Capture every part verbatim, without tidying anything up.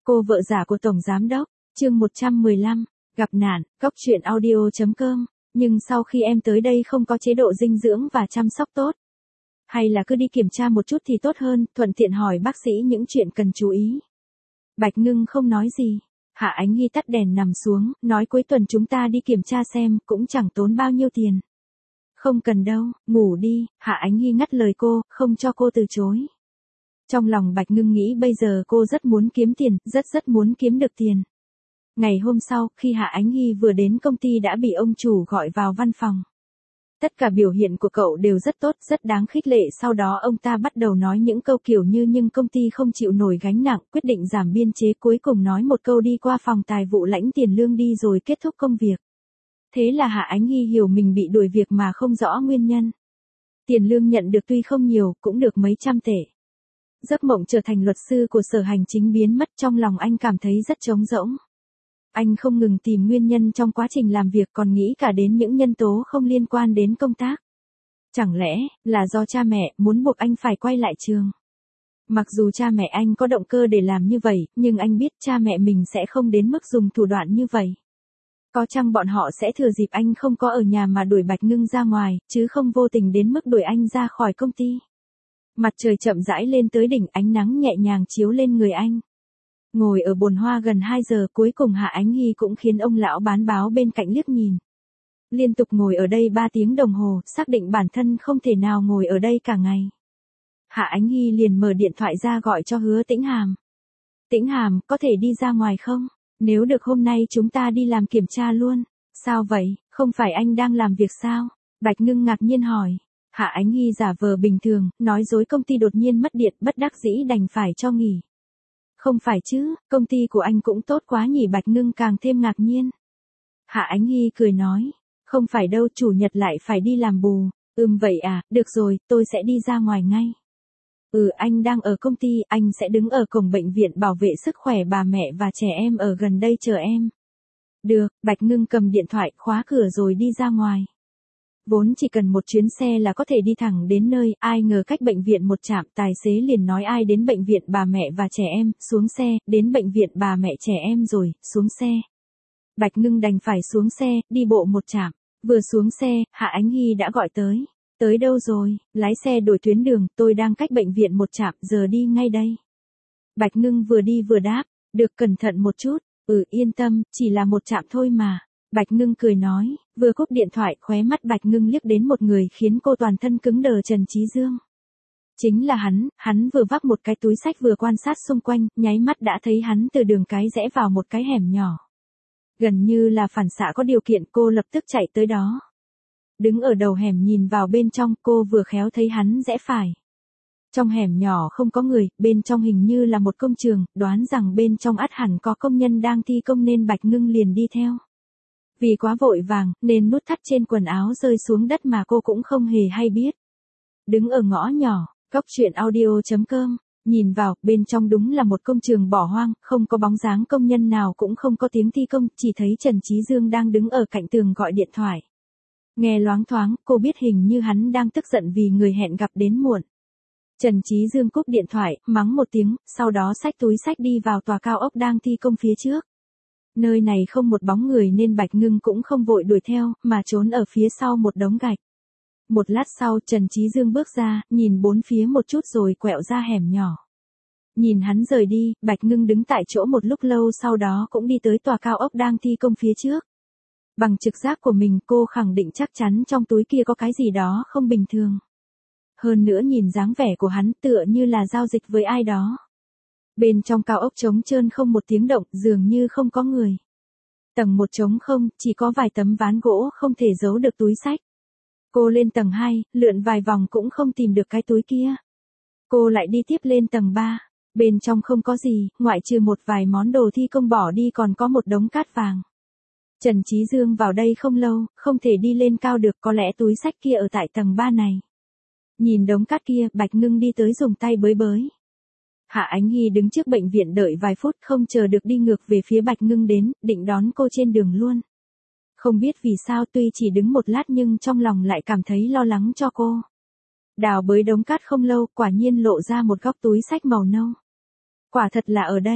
Cô vợ giả của Tổng Giám Đốc, chương một trăm mười lăm, gặp nạn, cóc truyện audio chấm com, nhưng sau khi em tới đây không có chế độ dinh dưỡng và chăm sóc tốt. Hay là cứ đi kiểm tra một chút thì tốt hơn, thuận tiện hỏi bác sĩ những chuyện cần chú ý. Bạch Ngưng không nói gì. Hạ Ánh Nghi tắt đèn nằm xuống, nói cuối tuần chúng ta đi kiểm tra xem, cũng chẳng tốn bao nhiêu tiền. Không cần đâu, ngủ đi, Hạ Ánh Nghi ngắt lời cô, không cho cô từ chối. Trong lòng Bạch Ngưng nghĩ bây giờ cô rất muốn kiếm tiền, rất rất muốn kiếm được tiền. Ngày hôm sau, khi Hạ Ánh Nghi vừa đến công ty đã bị ông chủ gọi vào văn phòng. Tất cả biểu hiện của cậu đều rất tốt, rất đáng khích lệ. Sau đó ông ta bắt đầu nói những câu kiểu như nhưng công ty không chịu nổi gánh nặng, quyết định giảm biên chế, cuối cùng nói một câu đi qua phòng tài vụ lãnh tiền lương đi rồi kết thúc công việc. Thế là Hạ Ánh Nghi hiểu mình bị đuổi việc mà không rõ nguyên nhân. Tiền lương nhận được tuy không nhiều, cũng được mấy trăm tệ. Giấc mộng trở thành luật sư của Sở Hành Chính biến mất, trong lòng anh cảm thấy rất trống rỗng. Anh không ngừng tìm nguyên nhân trong quá trình làm việc, còn nghĩ cả đến những nhân tố không liên quan đến công tác. Chẳng lẽ là do cha mẹ muốn buộc anh phải quay lại trường? Mặc dù cha mẹ anh có động cơ để làm như vậy, nhưng anh biết cha mẹ mình sẽ không đến mức dùng thủ đoạn như vậy. Có chăng bọn họ sẽ thừa dịp anh không có ở nhà mà đuổi Bạch Ngưng ra ngoài, chứ không vô tình đến mức đuổi anh ra khỏi công ty. Mặt trời chậm rãi lên tới đỉnh, ánh nắng nhẹ nhàng chiếu lên người anh. Ngồi ở bồn hoa gần hai giờ, cuối cùng Hạ Ánh Nghi cũng khiến ông lão bán báo bên cạnh liếc nhìn. Liên tục ngồi ở đây ba tiếng đồng hồ, xác định bản thân không thể nào ngồi ở đây cả ngày. Hạ Ánh Nghi liền mở điện thoại ra gọi cho Hứa Tĩnh Hàm. Tĩnh Hàm, có thể đi ra ngoài không? Nếu được hôm nay chúng ta đi làm kiểm tra luôn. Sao vậy, không phải anh đang làm việc sao? Bạch Ngưng ngạc nhiên hỏi. Hạ Ánh Nghi giả vờ bình thường, nói dối công ty đột nhiên mất điện, bất đắc dĩ đành phải cho nghỉ. Không phải chứ, công ty của anh cũng tốt quá nhỉ. Bạch Ngưng càng thêm ngạc nhiên. Hạ Ánh Nghi cười nói, không phải đâu, chủ nhật lại phải đi làm bù. Ừm vậy à, được rồi, tôi sẽ đi ra ngoài ngay. Ừ, anh đang ở công ty, anh sẽ đứng ở cổng bệnh viện bảo vệ sức khỏe bà mẹ và trẻ em ở gần đây chờ em. Được, Bạch Ngưng cầm điện thoại, khóa cửa rồi đi ra ngoài. Vốn chỉ cần một chuyến xe là có thể đi thẳng đến nơi, ai ngờ cách bệnh viện một trạm, tài xế liền nói ai đến bệnh viện bà mẹ và trẻ em, xuống xe, đến bệnh viện bà mẹ trẻ em rồi, xuống xe. Bạch Ngưng đành phải xuống xe, đi bộ một trạm, vừa xuống xe, Hạ Ánh Nghi đã gọi tới. Tới đâu rồi, lái xe đổi tuyến đường, tôi đang cách bệnh viện một trạm, giờ đi ngay đây. Bạch Ngưng vừa đi vừa đáp, được, cẩn thận một chút, ừ yên tâm, chỉ là một trạm thôi mà. Bạch Ngưng cười nói, vừa cúp điện thoại, khóe mắt Bạch Ngưng liếc đến một người khiến cô toàn thân cứng đờ, Trần Chí Dương. Chính là hắn, hắn vừa vác một cái túi xách vừa quan sát xung quanh, nháy mắt đã thấy hắn từ đường cái rẽ vào một cái hẻm nhỏ. Gần như là phản xạ có điều kiện, cô lập tức chạy tới đó. Đứng ở đầu hẻm nhìn vào bên trong, cô vừa khéo thấy hắn rẽ phải. Trong hẻm nhỏ không có người, bên trong hình như là một công trường, đoán rằng bên trong ắt hẳn có công nhân đang thi công nên Bạch Ngưng liền đi theo. Vì quá vội vàng, nên nút thắt trên quần áo rơi xuống đất mà cô cũng không hề hay biết. Đứng ở ngõ nhỏ, cóc truyện audio chấm com, nhìn vào, bên trong đúng là một công trường bỏ hoang, không có bóng dáng công nhân nào, cũng không có tiếng thi công, chỉ thấy Trần Chí Dương đang đứng ở cạnh tường gọi điện thoại. Nghe loáng thoáng, cô biết hình như hắn đang tức giận vì người hẹn gặp đến muộn. Trần Chí Dương cúp điện thoại, mắng một tiếng, sau đó xách túi xách đi vào tòa cao ốc đang thi công phía trước. Nơi này không một bóng người nên Bạch Ngưng cũng không vội đuổi theo, mà trốn ở phía sau một đống gạch. Một lát sau, Trần Chí Dương bước ra, nhìn bốn phía một chút rồi quẹo ra hẻm nhỏ. Nhìn hắn rời đi, Bạch Ngưng đứng tại chỗ một lúc lâu, sau đó cũng đi tới tòa cao ốc đang thi công phía trước. Bằng trực giác của mình, cô khẳng định chắc chắn trong túi kia có cái gì đó không bình thường. Hơn nữa nhìn dáng vẻ của hắn tựa như là giao dịch với ai đó. Bên trong cao ốc trống trơn không một tiếng động, dường như không có người. Tầng một trống không, chỉ có vài tấm ván gỗ không thể giấu được túi xách. Cô lên tầng hai, lượn vài vòng cũng không tìm được cái túi kia. Cô lại đi tiếp lên tầng ba, bên trong không có gì, ngoại trừ một vài món đồ thi công bỏ đi còn có một đống cát vàng. Trần Chí Dương vào đây không lâu, không thể đi lên cao được, có lẽ túi xách kia ở tại tầng ba này. Nhìn đống cát kia, Bạch Ngưng đi tới dùng tay bới bới. Hạ Ánh Nghi đứng trước bệnh viện đợi vài phút, không chờ được đi ngược về phía Bạch Ngưng đến, định đón cô trên đường luôn. Không biết vì sao tuy chỉ đứng một lát nhưng trong lòng lại cảm thấy lo lắng cho cô. Đào bới đống cát không lâu, quả nhiên lộ ra một góc túi xách màu nâu. Quả thật là ở đây.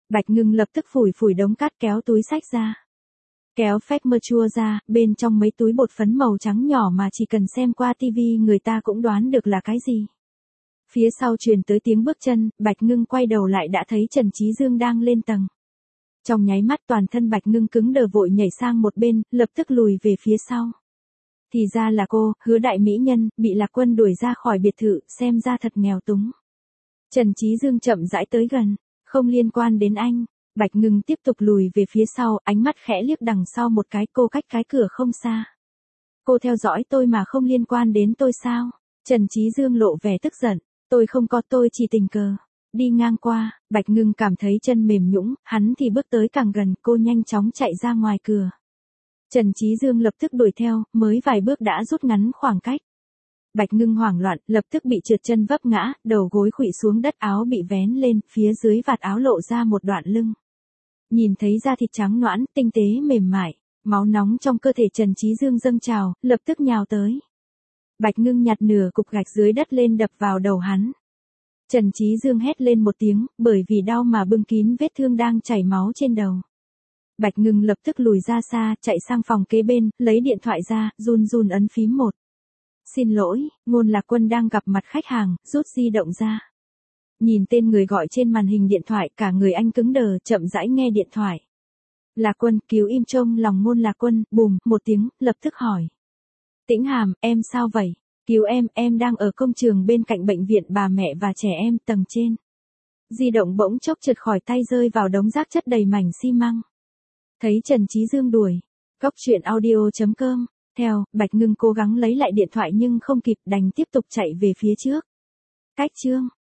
Bạch Ngưng lập tức phủi phủi đống cát kéo túi xách ra. Kéo phách mơ chua ra, bên trong mấy túi bột phấn màu trắng nhỏ mà chỉ cần xem qua tivi người ta cũng đoán được là cái gì. Phía sau truyền tới tiếng bước chân, Bạch Ngưng quay đầu lại đã thấy Trần Chí Dương đang lên tầng. Trong nháy mắt toàn thân Bạch Ngưng cứng đờ vội nhảy sang một bên, lập tức lùi về phía sau. Thì ra là cô, Hứa đại mỹ nhân, bị Lạc Quân đuổi ra khỏi biệt thự, xem ra thật nghèo túng. Trần Chí Dương chậm rãi tới gần, không liên quan đến anh. Bạch Ngưng tiếp tục lùi về phía sau, ánh mắt khẽ liếc đằng sau một cái, cô cách cái cửa không xa. Cô theo dõi tôi mà không liên quan đến tôi sao? Trần Chí Dương lộ vẻ tức giận, tôi không có, tôi chỉ tình cờ đi ngang qua. Bạch Ngưng cảm thấy chân mềm nhũn, hắn thì bước tới càng gần, cô nhanh chóng chạy ra ngoài cửa. Trần Chí Dương lập tức đuổi theo, mới vài bước đã rút ngắn khoảng cách. Bạch Ngưng hoảng loạn, lập tức bị trượt chân vấp ngã, đầu gối khuỵu xuống đất, áo bị vén lên, phía dưới vạt áo lộ ra một đoạn lưng. Nhìn thấy da thịt trắng nõn, tinh tế mềm mại, máu nóng trong cơ thể Trần Chí Dương dâng trào, lập tức nhào tới. Bạch Ngưng nhặt nửa cục gạch dưới đất lên đập vào đầu hắn. Trần Chí Dương hét lên một tiếng, bởi vì đau mà bưng kín vết thương đang chảy máu trên đầu. Bạch Ngưng lập tức lùi ra xa, chạy sang phòng kế bên, lấy điện thoại ra, run run ấn phím một. Xin lỗi, Ngôn Lạc Quân đang gặp mặt khách hàng, rút di động ra. Nhìn tên người gọi trên màn hình điện thoại, cả người anh cứng đờ, chậm rãi nghe điện thoại. Lạc Quân, cứu im trong lòng Ngôn Lạc Quân, bùm, một tiếng, lập tức hỏi. Tĩnh Hàm, em sao vậy? Cứu em, em đang ở công trường bên cạnh bệnh viện bà mẹ và trẻ em tầng trên. Di động bỗng chốc trượt khỏi tay rơi vào đống rác chất đầy mảnh xi măng. Thấy Trần Chí Dương đuổi. Cóc truyện audio chấm com. Theo, Bạch Ngưng cố gắng lấy lại điện thoại nhưng không kịp, đành tiếp tục chạy về phía trước. Cách chương.